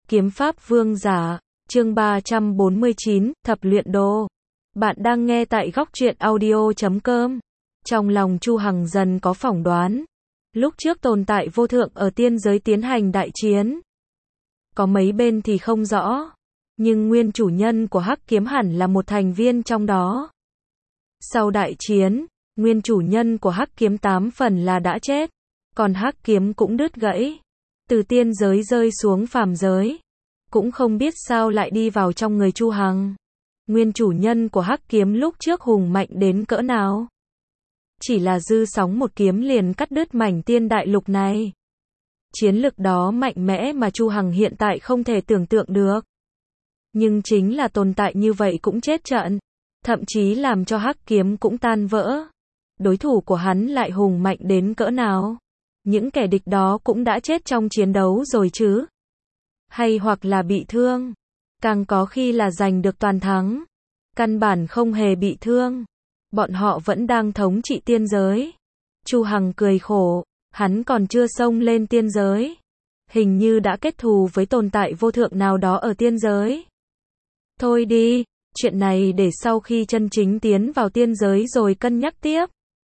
Kiếm pháp vương giả, chương 349, thập luyện đô. Bạn đang nghe tại góc truyện audio.com. Trong lòng Chu Hằng dần có phỏng đoán. Lúc trước tồn tại vô thượng ở tiên giới tiến hành đại chiến. Có mấy bên thì không rõ. Nhưng nguyên chủ nhân của Hắc Kiếm hẳn là một thành viên trong đó. Sau đại chiến, nguyên chủ nhân của Hắc Kiếm 8 phần là đã chết. Còn Hắc Kiếm cũng đứt gãy. Từ tiên giới rơi xuống phàm giới. Cũng không biết sao lại đi vào trong người Chu Hằng. Nguyên chủ nhân của Hắc Kiếm lúc trước hùng mạnh đến cỡ nào? Chỉ là dư sóng một kiếm liền cắt đứt mảnh tiên đại lục này. Chiến lực đó mạnh mẽ mà Chu Hằng hiện tại không thể tưởng tượng được. Nhưng chính là tồn tại như vậy cũng chết trận. Thậm chí làm cho Hắc Kiếm cũng tan vỡ. Đối thủ của hắn lại hùng mạnh đến cỡ nào? Những kẻ địch đó cũng đã chết trong chiến đấu rồi chứ? Hay hoặc là bị thương? Càng có khi là giành được toàn thắng. Căn bản không hề bị thương. Bọn họ vẫn đang thống trị tiên giới. Chu Hằng cười khổ, hắn còn chưa xông lên tiên giới. Hình như đã kết thù với tồn tại vô thượng nào đó ở tiên giới. Thôi đi, chuyện này để sau khi chân chính tiến vào tiên giới rồi cân nhắc tiếp.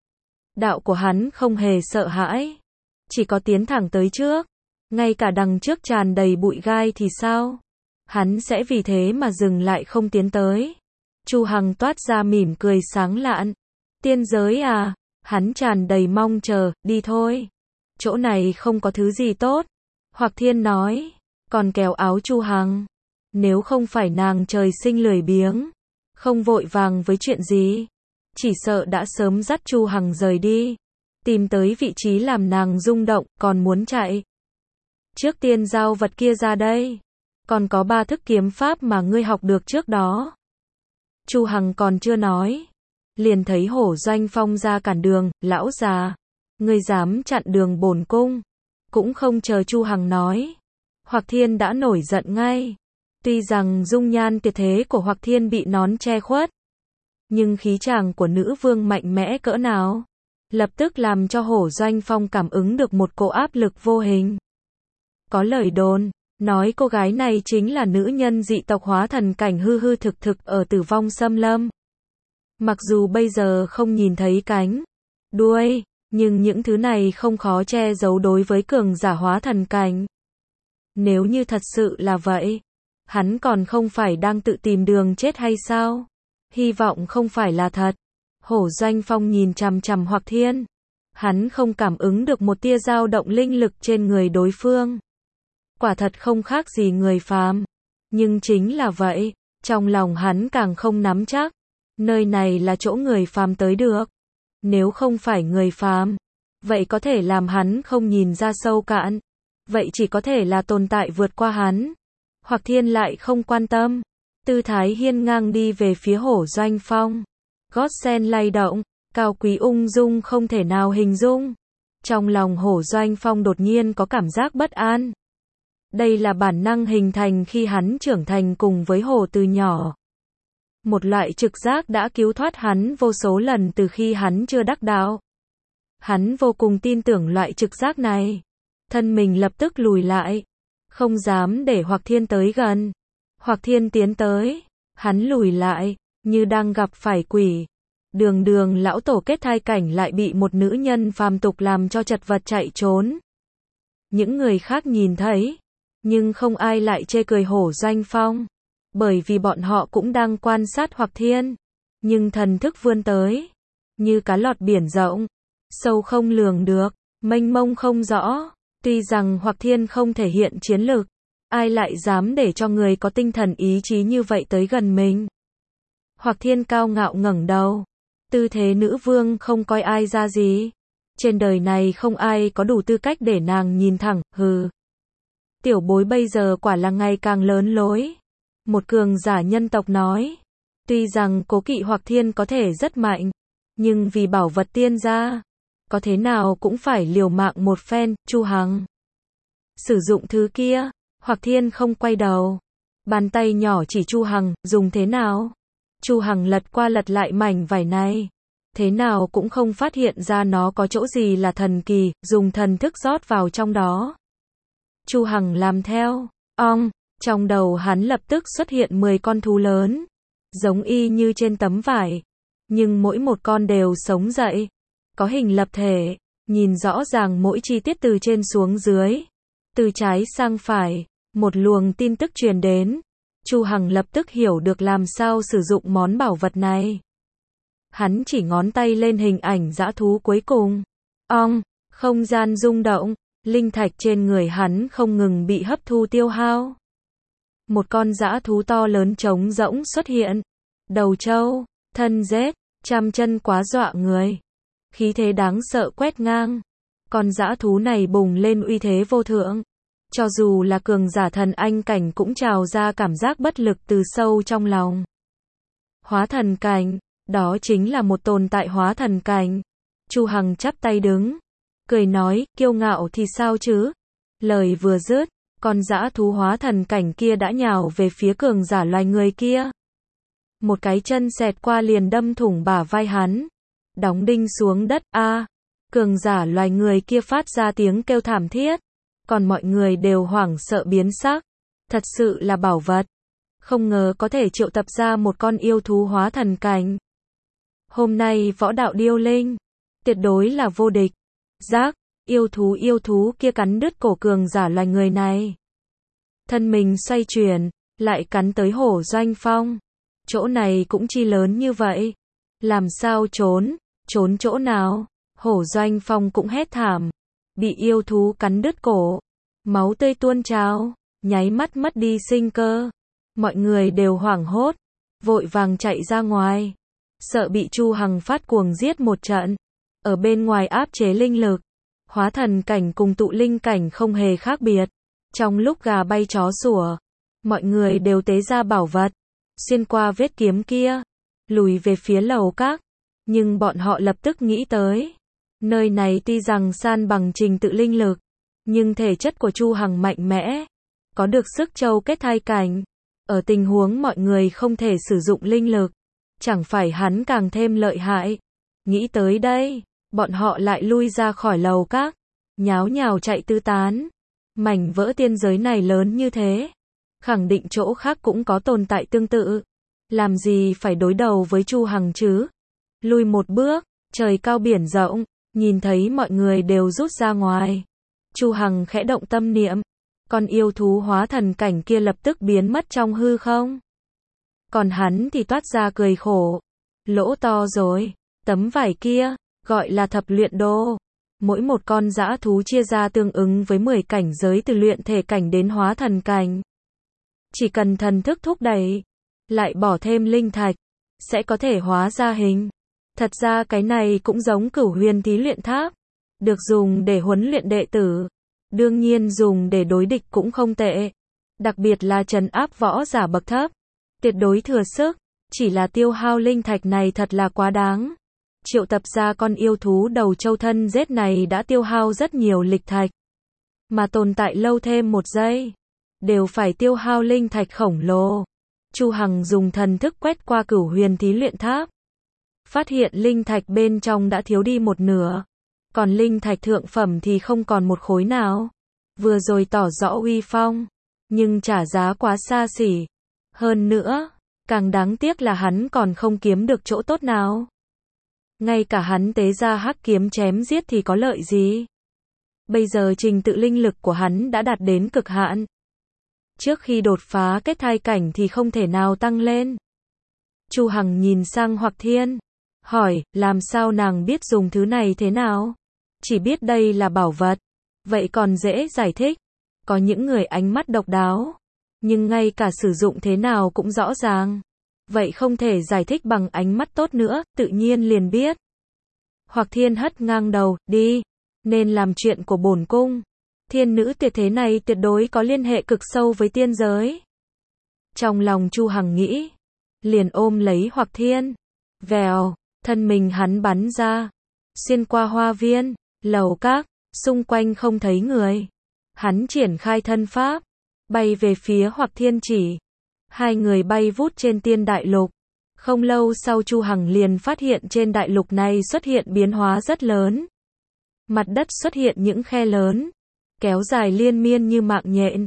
Đạo của hắn không hề sợ hãi. Chỉ có tiến thẳng tới trước. Ngay cả đằng trước tràn đầy bụi gai thì sao? Hắn sẽ vì thế mà dừng lại không tiến tới. Chu Hằng toát ra mỉm cười sáng lạn. Tiên giới à? Hắn tràn đầy mong chờ, đi thôi. Chỗ này không có thứ gì tốt. Hoặc Thiên nói. Còn kéo áo Chu Hằng. Nếu không phải nàng trời sinh lười biếng. Không vội vàng với chuyện gì. Chỉ sợ đã sớm dắt Chu Hằng rời đi. Tìm tới vị trí làm nàng rung động, còn muốn chạy. Trước tiên giao vật kia ra đây. Còn có 3 thức kiếm pháp mà ngươi học được trước đó. Chu Hằng còn chưa nói. Liền thấy Hổ Doanh Phong ra cản đường, lão già. Ngươi dám chặn đường bổn cung. Cũng không chờ Chu Hằng nói. Hoặc Thiên đã nổi giận ngay. Tuy rằng dung nhan tuyệt thế của Hoặc Thiên bị nón che khuất. Nhưng khí chàng của nữ vương mạnh mẽ cỡ nào. Lập tức làm cho Hổ Doanh Phong cảm ứng được một cỗ áp lực vô hình. Có lời đồn, nói cô gái này chính là nữ nhân dị tộc hóa thần cảnh hư hư thực thực ở Tử Vong Xâm Lâm. Mặc dù bây giờ không nhìn thấy cánh, đuôi, nhưng những thứ này không khó che giấu đối với cường giả hóa thần cảnh. Nếu như thật sự là vậy, hắn còn không phải đang tự tìm đường chết hay sao? Hy vọng không phải là thật. Hổ Doanh Phong nhìn chằm chằm Hoặc Thiên. Hắn không cảm ứng được một tia dao động linh lực trên người đối phương. Quả thật không khác gì người phàm. Nhưng chính là vậy, trong lòng hắn càng không nắm chắc. Nơi này là chỗ người phàm tới được. Nếu không phải người phàm, vậy có thể làm hắn không nhìn ra sâu cạn. Vậy chỉ có thể là tồn tại vượt qua hắn. Hoặc Thiên lại không quan tâm. Tư thái hiên ngang đi về phía Hổ Doanh Phong. Gót sen lay động, cao quý ung dung không thể nào hình dung. Trong lòng Hổ Doanh Phong đột nhiên có cảm giác bất an. Đây là bản năng hình thành khi hắn trưởng thành cùng với hổ từ nhỏ. Một loại trực giác đã cứu thoát hắn vô số lần từ khi hắn chưa đắc đạo. Hắn vô cùng tin tưởng loại trực giác này. Thân mình lập tức lùi lại. Không dám để Hoặc Thiên tới gần. Hoặc Thiên tiến tới. Hắn lùi lại, như đang gặp phải quỷ. Đường đường lão tổ kết thai cảnh lại bị một nữ nhân phàm tục làm cho chật vật chạy trốn. Những người khác nhìn thấy. Nhưng không ai lại chê cười Hổ Doanh Phong. Bởi vì bọn họ cũng đang quan sát Hoặc Thiên. Nhưng thần thức vươn tới. Như cá lọt biển rộng. Sâu không lường được. Mênh mông không rõ. Tuy rằng Hoặc Thiên không thể hiện chiến lực. Ai lại dám để cho người có tinh thần ý chí như vậy tới gần mình. Hoặc Thiên cao ngạo ngẩng đầu. Tư thế nữ vương không coi ai ra gì. Trên đời này không ai có đủ tư cách để nàng nhìn thẳng, hừ. Tiểu bối bây giờ quả là ngày càng lớn lối. Một cường giả nhân tộc nói. Tuy rằng cố kỵ Hoặc Thiên có thể rất mạnh. Nhưng vì bảo vật tiên gia. Có thế nào cũng phải liều mạng một phen, Chu Hằng. Sử dụng thứ kia. Hoặc Thiên không quay đầu. Bàn tay nhỏ chỉ Chu Hằng, dùng thế nào? Chu Hằng lật qua lật lại mảnh vải này. Thế nào cũng không phát hiện ra nó có chỗ gì là thần kỳ, dùng thần thức rót vào trong đó. Chu Hằng làm theo. Ong, Trong đầu hắn lập tức xuất hiện 10 con thú lớn, giống y như trên tấm vải, nhưng mỗi một con đều sống dậy, có hình lập thể, nhìn rõ ràng mỗi chi tiết từ trên xuống dưới, từ trái sang phải, một luồng tin tức truyền đến. Chu Hằng lập tức hiểu được làm sao sử dụng món bảo vật này. Hắn chỉ ngón tay lên hình ảnh dã thú cuối cùng. Ong, không gian rung động, linh thạch trên người hắn không ngừng bị hấp thu tiêu hao. Một con dã thú to lớn trống rỗng xuất hiện, đầu trâu, thân rết, trăm chân quá dọa người. Khí thế đáng sợ quét ngang. Con dã thú này bùng lên uy thế vô thượng. Cho dù là cường giả thần anh cảnh cũng trào ra cảm giác bất lực từ sâu trong lòng. Hóa thần cảnh, đó chính là một tồn tại hóa thần cảnh. Chu Hằng chắp tay đứng, cười nói, kiêu ngạo thì sao chứ? Lời vừa dứt, con dã thú hóa thần cảnh kia đã nhào về phía cường giả loài người kia. Một cái chân xẹt qua liền đâm thủng bả vai hắn, đóng đinh xuống đất. Cường giả loài người kia phát ra tiếng kêu thảm thiết, còn mọi người đều hoảng sợ biến sắc. Thật sự là bảo vật, không ngờ có thể triệu tập ra một con yêu thú hóa thần cảnh. Hôm nay võ đạo điêu linh, tuyệt đối là vô địch. Giác, yêu thú kia cắn đứt cổ cường giả loài người này. Thân mình xoay chuyển, lại cắn tới Hổ Doanh Phong. Chỗ này cũng chi lớn như vậy, làm sao trốn chỗ nào? Hổ Doanh Phong cũng hét thảm, bị yêu thú cắn đứt cổ, máu tươi tuôn trào, nháy mắt mất đi sinh cơ. Mọi người đều hoảng hốt, vội vàng chạy ra ngoài, sợ bị Chu Hằng phát cuồng giết một trận. Ở bên ngoài áp chế linh lực, hóa thần cảnh cùng tụ linh cảnh không hề khác biệt. Trong lúc gà bay chó sủa, mọi người đều tế ra bảo vật, xuyên qua vết kiếm kia, lùi về phía lầu các. Nhưng bọn họ lập tức nghĩ tới, nơi này tuy rằng san bằng trình tự linh lực, nhưng thể chất của Chu Hằng mạnh mẽ, có được sức châu kết thai cảnh. Ở tình huống mọi người không thể sử dụng linh lực, chẳng phải hắn càng thêm lợi hại. Nghĩ tới đây, bọn họ lại lui ra khỏi lầu các, nháo nhào chạy tứ tán. Mảnh vỡ tiên giới này lớn như thế, khẳng định chỗ khác cũng có tồn tại tương tự. Làm gì phải đối đầu với Chu Hằng chứ? Lui một bước, trời cao biển rộng, nhìn thấy mọi người đều rút ra ngoài. Chu Hằng khẽ động tâm niệm, con yêu thú hóa thần cảnh kia lập tức biến mất trong hư không. Còn hắn thì toát ra cười khổ. Lỗ to rồi, tấm vải kia, gọi là thập luyện đô. Mỗi một con dã thú chia ra tương ứng với 10 cảnh giới từ luyện thể cảnh đến hóa thần cảnh. Chỉ cần thần thức thúc đẩy, lại bỏ thêm linh thạch, sẽ có thể hóa ra hình. Thật ra cái này cũng giống Cửu Huyền Thí Luyện Tháp, được dùng để huấn luyện đệ tử. Đương nhiên dùng để đối địch cũng không tệ. Đặc biệt là trấn áp võ giả bậc thấp, tuyệt đối thừa sức. Chỉ là tiêu hao linh thạch này thật là quá đáng. Triệu tập ra con yêu thú đầu trâu thân rết này đã tiêu hao rất nhiều lịch thạch. Mà tồn tại lâu thêm một giây, đều phải tiêu hao linh thạch khổng lồ. Chu Hằng dùng thần thức quét qua Cửu Huyền Thí Luyện Tháp, phát hiện linh thạch bên trong đã thiếu đi một nửa, còn linh thạch thượng phẩm thì không còn một khối nào. Vừa rồi tỏ rõ uy phong, nhưng trả giá quá xa xỉ. Hơn nữa, càng đáng tiếc là hắn còn không kiếm được chỗ tốt nào. Ngay cả hắn tế ra hắc kiếm chém giết thì có lợi gì? Bây giờ trình tự linh lực của hắn đã đạt đến cực hạn. Trước khi đột phá kết thai cảnh thì không thể nào tăng lên. Chu Hằng nhìn sang Hoặc Thiên, hỏi, làm sao nàng biết dùng thứ này thế nào? Chỉ biết đây là bảo vật, vậy còn dễ giải thích. Có những người ánh mắt độc đáo, nhưng ngay cả sử dụng thế nào cũng rõ ràng. Vậy không thể giải thích bằng ánh mắt tốt nữa, tự nhiên liền biết. Hoặc Thiên hất ngang đầu, đi, nên làm chuyện của bổn cung. Thiên nữ tuyệt thế này tuyệt đối có liên hệ cực sâu với tiên giới. Trong lòng Chu Hằng nghĩ, liền ôm lấy Hoặc Thiên. Vèo, thân mình hắn bắn ra, xuyên qua hoa viên, lầu các, xung quanh không thấy người. Hắn triển khai thân pháp, bay về phía Hoặc Thiên chỉ. Hai người bay vút trên tiên đại lục. Không lâu sau Chu Hằng liền phát hiện trên đại lục này xuất hiện biến hóa rất lớn. Mặt đất xuất hiện những khe lớn, kéo dài liên miên như mạng nhện.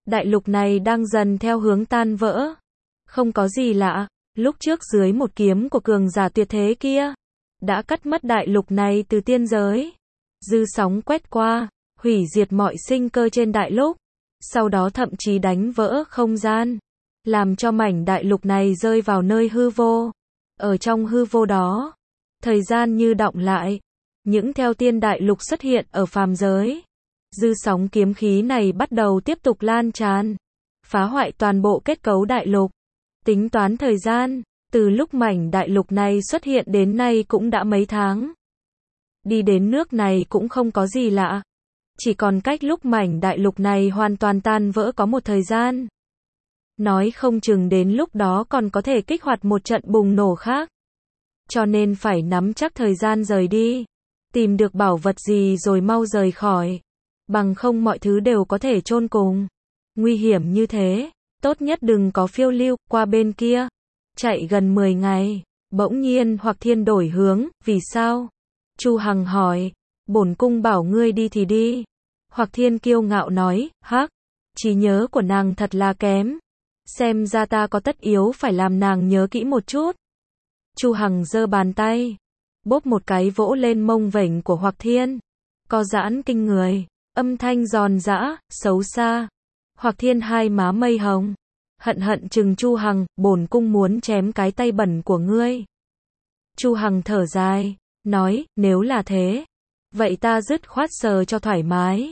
Đại lục này đang dần theo hướng tan vỡ. Không có gì lạ, lúc trước dưới một kiếm của cường giả tuyệt thế kia, đã cắt mất đại lục này từ tiên giới. Dư sóng quét qua, hủy diệt mọi sinh cơ trên đại lục, sau đó thậm chí đánh vỡ không gian, làm cho mảnh đại lục này rơi vào nơi hư vô. Ở trong hư vô đó, thời gian như đọng lại, những theo tiên đại lục xuất hiện ở phàm giới. Dư sóng kiếm khí này bắt đầu tiếp tục lan tràn, phá hoại toàn bộ kết cấu đại lục. Tính toán thời gian, từ lúc mảnh đại lục này xuất hiện đến nay cũng đã mấy tháng. Đi đến nước này cũng không có gì lạ. Chỉ còn cách lúc mảnh đại lục này hoàn toàn tan vỡ có một thời gian. Nói không chừng đến lúc đó còn có thể kích hoạt một trận bùng nổ khác. Cho nên phải nắm chắc thời gian rời đi. Tìm được bảo vật gì rồi mau rời khỏi. Bằng không mọi thứ đều có thể chôn cùng. Nguy hiểm như thế, tốt nhất đừng có phiêu lưu qua bên kia. Chạy gần 10 ngày, bỗng nhiên Hoặc Thiên đổi hướng, vì sao? Chu Hằng hỏi, bổn cung bảo ngươi đi thì đi. Hoặc Thiên kiêu ngạo nói, hắc, trí nhớ của nàng thật là kém. Xem ra ta có tất yếu phải làm nàng nhớ kỹ một chút. Chu Hằng giơ bàn tay, bóp một cái vỗ lên mông vểnh của Hoặc Thiên. Co giãn kinh người, âm thanh giòn giã, xấu xa. Hoặc Thiên hai má mây hồng, hận hận chừng Chu Hằng, bổn cung muốn chém cái tay bẩn của ngươi. Chu Hằng thở dài, nói, nếu là thế, vậy ta dứt khoát sờ cho thoải mái.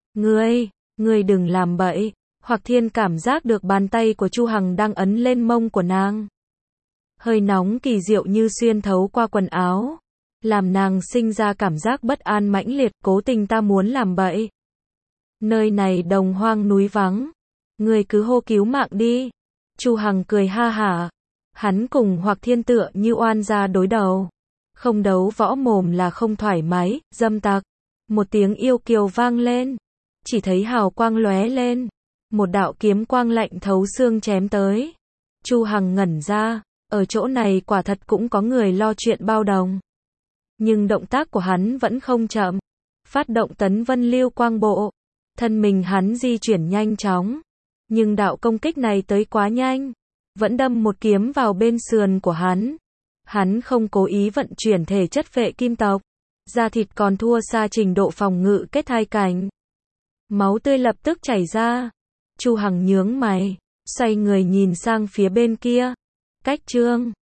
Ngươi đừng làm bậy. Hoặc Thiên cảm giác được bàn tay của Chu Hằng đang ấn lên mông của nàng. Hơi nóng kỳ diệu như xuyên thấu qua quần áo, làm nàng sinh ra cảm giác bất an mãnh liệt, cố tình ta muốn làm bậy. Nơi này đồng hoang núi vắng, ngươi cứ hô cứu mạng đi. Chu Hằng cười ha hả. Hắn cùng Hoặc Thiên tựa như oan gia đối đầu. Không đấu võ mồm là không thoải mái, dâm tặc. Một tiếng yêu kiều vang lên. Chỉ thấy hào quang lóe lên. Một đạo kiếm quang lạnh thấu xương chém tới. Chu Hằng ngẩn ra, ở chỗ này quả thật cũng có người lo chuyện bao đồng. Nhưng động tác của hắn vẫn không chậm. Phát động tấn vân lưu quang bộ. Thân mình hắn di chuyển nhanh chóng. Nhưng đạo công kích này tới quá nhanh. Vẫn đâm một kiếm vào bên sườn của hắn. Hắn không cố ý vận chuyển thể chất vệ kim tộc. Da thịt còn thua xa trình độ phòng ngự kết thai cảnh. Máu tươi lập tức chảy ra. Chu Hằng nhướng mày, xoay người nhìn sang phía bên kia. Cách Trương